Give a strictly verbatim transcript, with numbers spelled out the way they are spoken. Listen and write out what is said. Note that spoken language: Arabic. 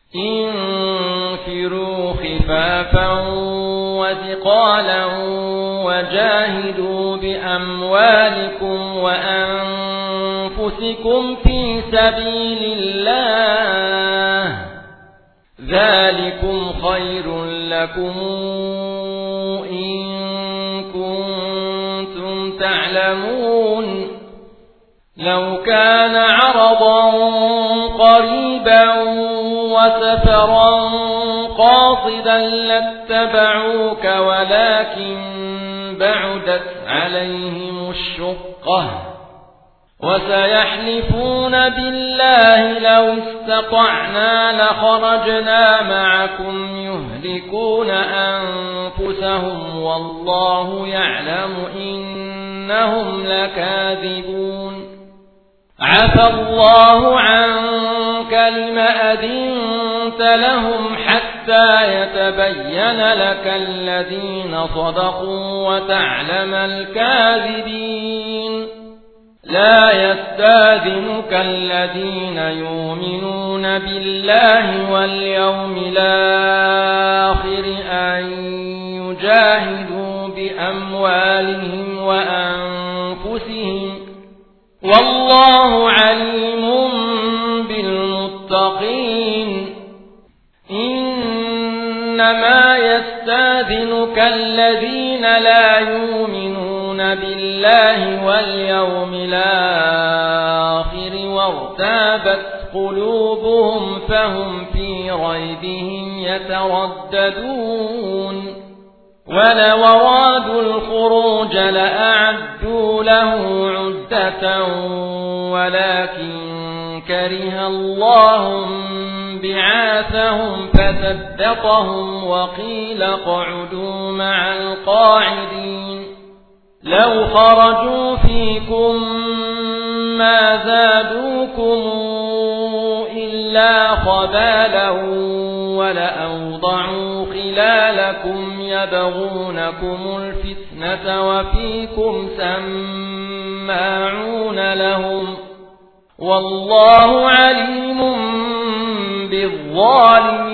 انفروا خفافا وثقالا وجاهدوا بأموالكم وأنفسكم في سبيل الله ذلكم خير لكم إن كنتم تعلمون لو كان عرضا قريبا وسفرا قاصدا لاتبعوك ولكن بعدت عليهم الشقة وسيحلفون بالله لو استطعنا لخرجنا معكم يهلكون أنفسهم والله يعلم إنهم لكاذبون عفى الله عنك لم أذنت لهم حتى يتبين لك الذين صدقوا وتعلم الكاذبين لا يستاذنك الذين يؤمنون بالله واليوم الآخر أن يجاهدوا بأموالهم وأنفسهم والله عليم بالمتقين إنما يستاذنك الذين لا يؤمنون بالله واليوم الآخر وارتابت قلوبهم فهم في ريبهم يترددون ولو أرادوا الخروج لأعدوا له عدة ولكن كره الله بعاثهم فثبطهم وقيل اقعدوا مع القاعدين لو خرجوا فيكم ما زادوكم إلا خبالا ولأوضعوا خلالكم يبغونكم الفتنة وفيكم سماعون لهم والله عليم بالظالمين